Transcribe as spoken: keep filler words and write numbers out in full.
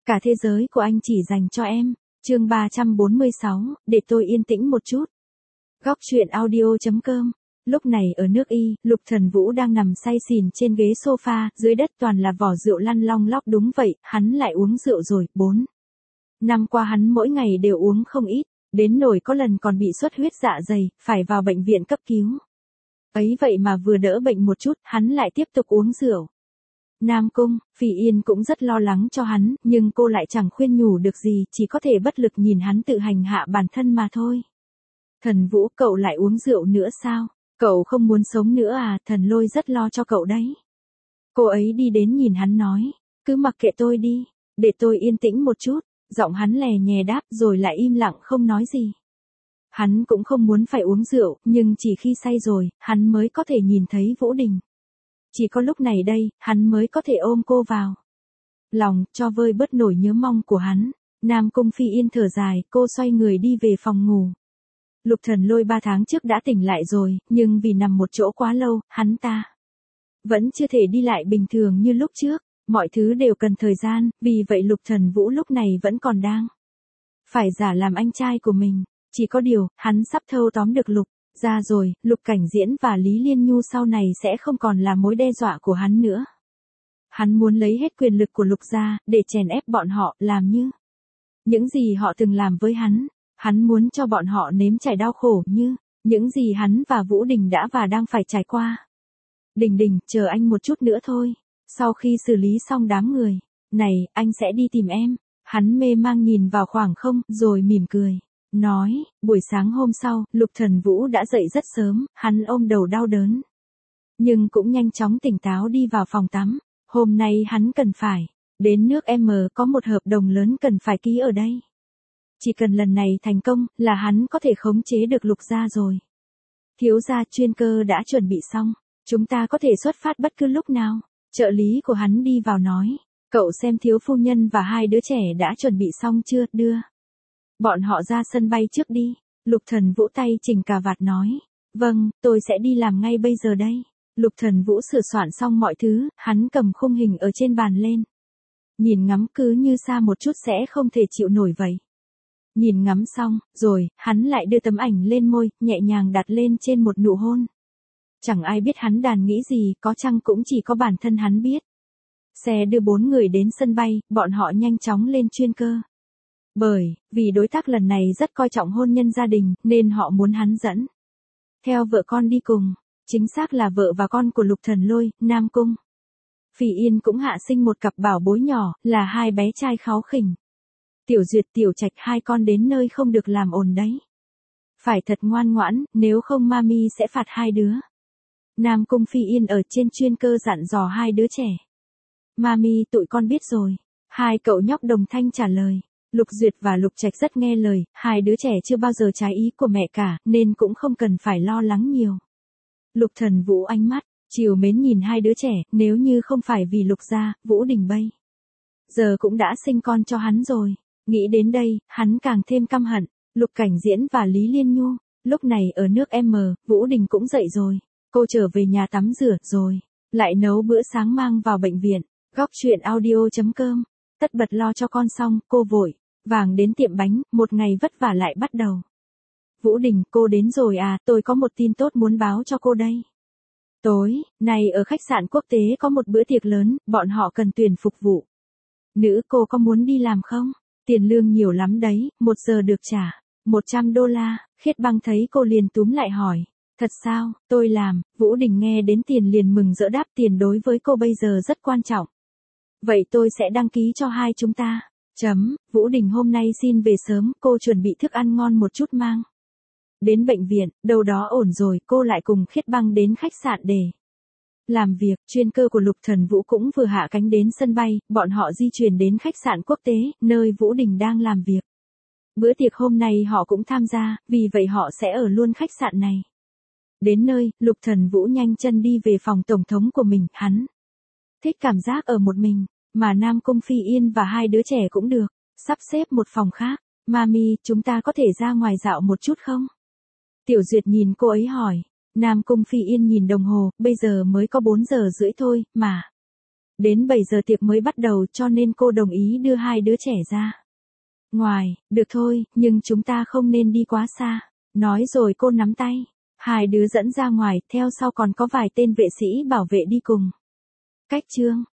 Cả thế giới của anh chỉ dành cho em. Chương ba trăm bốn mươi sáu, để tôi yên tĩnh một chút. Góc truyện audio chấm com. Lúc này ở nước Y, Lục Thần Vũ đang nằm say xỉn trên ghế sofa, dưới đất toàn là vỏ rượu lăn long lóc. Đúng vậy, hắn lại uống rượu rồi. Bốn năm qua hắn mỗi ngày đều uống không ít, đến nỗi có lần còn bị xuất huyết dạ dày, phải vào bệnh viện cấp cứu. Ấy vậy mà vừa đỡ bệnh một chút, hắn lại tiếp tục uống rượu. Nam Cung, Phỉ Yên cũng rất lo lắng cho hắn, nhưng cô lại chẳng khuyên nhủ được gì, chỉ có thể bất lực nhìn hắn tự hành hạ bản thân mà thôi. Thần Vũ, cậu lại uống rượu nữa sao? Cậu không muốn sống nữa à? Thần Lôi rất lo cho cậu đấy. Cô ấy đi đến nhìn hắn nói, cứ mặc kệ tôi đi, để tôi yên tĩnh một chút. Giọng hắn lè nhè đáp rồi lại im lặng không nói gì. Hắn cũng không muốn phải uống rượu, nhưng chỉ khi say rồi, hắn mới có thể nhìn thấy Vũ Đình. Chỉ có lúc này đây, hắn mới có thể ôm cô vào lòng, cho vơi bớt nỗi nhớ mong của hắn. Nam Cung Phi Yên thở dài, cô xoay người đi về phòng ngủ. Lục Thần Lôi ba tháng trước đã tỉnh lại rồi, nhưng vì nằm một chỗ quá lâu, hắn ta vẫn chưa thể đi lại bình thường như lúc trước. Mọi thứ đều cần thời gian, vì vậy Lục Thần Vũ lúc này vẫn còn đang phải giả làm anh trai của mình. Chỉ có điều, hắn sắp thâu tóm được Lục ra rồi, Lục Cảnh Diễn và Lý Liên Nhu sau này sẽ không còn là mối đe dọa của hắn nữa. Hắn muốn lấy hết quyền lực của Lục gia, để chèn ép bọn họ, làm như những gì họ từng làm với hắn. Hắn muốn cho bọn họ nếm trải đau khổ như những gì hắn và Vũ Đình đã và đang phải trải qua. Đình Đình, chờ anh một chút nữa thôi. Sau khi xử lý xong đám người này, anh sẽ đi tìm em. Hắn mê mang nhìn vào khoảng không, rồi mỉm cười. Nói, buổi sáng hôm sau, Lục Thần Vũ đã dậy rất sớm, hắn ôm đầu đau đớn. Nhưng cũng nhanh chóng tỉnh táo đi vào phòng tắm. Hôm nay hắn cần phải đến nước M, có một hợp đồng lớn cần phải ký ở đây. Chỉ cần lần này thành công, là hắn có thể khống chế được Lục gia rồi. Thiếu gia, chuyên cơ đã chuẩn bị xong, chúng ta có thể xuất phát bất cứ lúc nào. Trợ lý của hắn đi vào nói, cậu xem thiếu phu nhân và hai đứa trẻ đã chuẩn bị xong chưa, đưa bọn họ ra sân bay trước đi. Lục Thần Vũ tay chỉnh cà vạt nói, vâng, tôi sẽ đi làm ngay bây giờ đây. Lục Thần Vũ sửa soạn xong mọi thứ, hắn cầm khung hình ở trên bàn lên. Nhìn ngắm cứ như xa một chút sẽ không thể chịu nổi vậy. Nhìn ngắm xong, rồi, hắn lại đưa tấm ảnh lên môi, nhẹ nhàng đặt lên trên một nụ hôn. Chẳng ai biết hắn đàn nghĩ gì, có chăng cũng chỉ có bản thân hắn biết. Xe đưa bốn người đến sân bay, bọn họ nhanh chóng lên chuyên cơ. Bởi vì đối tác lần này rất coi trọng hôn nhân gia đình, nên họ muốn hắn dẫn theo vợ con đi cùng. Chính xác là vợ và con của Lục Thần Lôi, Nam Cung Phỉ Yên cũng hạ sinh một cặp bảo bối nhỏ, là hai bé trai kháu khỉnh. Tiểu Duyệt, Tiểu Trạch, hai con đến nơi không được làm ồn đấy. Phải thật ngoan ngoãn, nếu không mami sẽ phạt hai đứa. Nam Cung Phi Yên ở trên chuyên cơ dặn dò hai đứa trẻ. Mami, tụi con biết rồi. Hai cậu nhóc đồng thanh trả lời. Lục Duyệt và Lục Trạch rất nghe lời, hai đứa trẻ chưa bao giờ trái ý của mẹ cả, nên cũng không cần phải lo lắng nhiều. Lục Thần Vũ ánh mắt trìu mến nhìn hai đứa trẻ, nếu như không phải vì Lục gia, Vũ Đình bây giờ cũng đã sinh con cho hắn rồi. Nghĩ đến đây, hắn càng thêm căm hận. Lục Cảnh Diễn và Lý Liên Nhu, lúc này ở nước M, Vũ Đình cũng dậy rồi. Cô trở về nhà tắm rửa, rồi lại nấu bữa sáng mang vào bệnh viện. Góc truyện audio chấm com. Tất bật lo cho con xong, cô vội vàng đến tiệm bánh, một ngày vất vả lại bắt đầu. Vũ Đình, cô đến rồi à, tôi có một tin tốt muốn báo cho cô đây. Tối nay ở khách sạn quốc tế có một bữa tiệc lớn, bọn họ cần tuyển phục vụ nữ, cô có muốn đi làm không? Tiền lương nhiều lắm đấy, một giờ được trả một trăm đô la. Khiết Băng thấy cô liền túm lại hỏi, thật sao? Tôi làm. Vũ Đình nghe đến tiền liền mừng rỡ đáp, tiền đối với cô bây giờ rất quan trọng. Vậy tôi sẽ đăng ký cho hai chúng ta. Chấm, Vũ Đình hôm nay xin về sớm, cô chuẩn bị thức ăn ngon một chút mang đến bệnh viện, đâu đó ổn rồi, cô lại cùng Khiết Băng đến khách sạn để làm việc. Chuyên cơ của Lục Thần Vũ cũng vừa hạ cánh đến sân bay, bọn họ di chuyển đến khách sạn quốc tế, nơi Vũ Đình đang làm việc. Bữa tiệc hôm nay họ cũng tham gia, vì vậy họ sẽ ở luôn khách sạn này. Đến nơi, Lục Thần Vũ nhanh chân đi về phòng tổng thống của mình, hắn thích cảm giác ở một mình, mà Nam Cung Phi Yên và hai đứa trẻ cũng được sắp xếp một phòng khác. Mami, chúng ta có thể ra ngoài dạo một chút không? Tiểu Duyệt nhìn cô ấy hỏi. Nam Cung Phi Yên nhìn đồng hồ, bây giờ mới có bốn giờ rưỡi thôi, mà Đến bảy giờ tiệc mới bắt đầu cho nên cô đồng ý đưa hai đứa trẻ ra ngoài, được thôi, nhưng chúng ta không nên đi quá xa. Nói rồi cô nắm tay. Hai đứa dẫn ra ngoài, theo sau còn có vài tên vệ sĩ bảo vệ đi cùng. Cách chương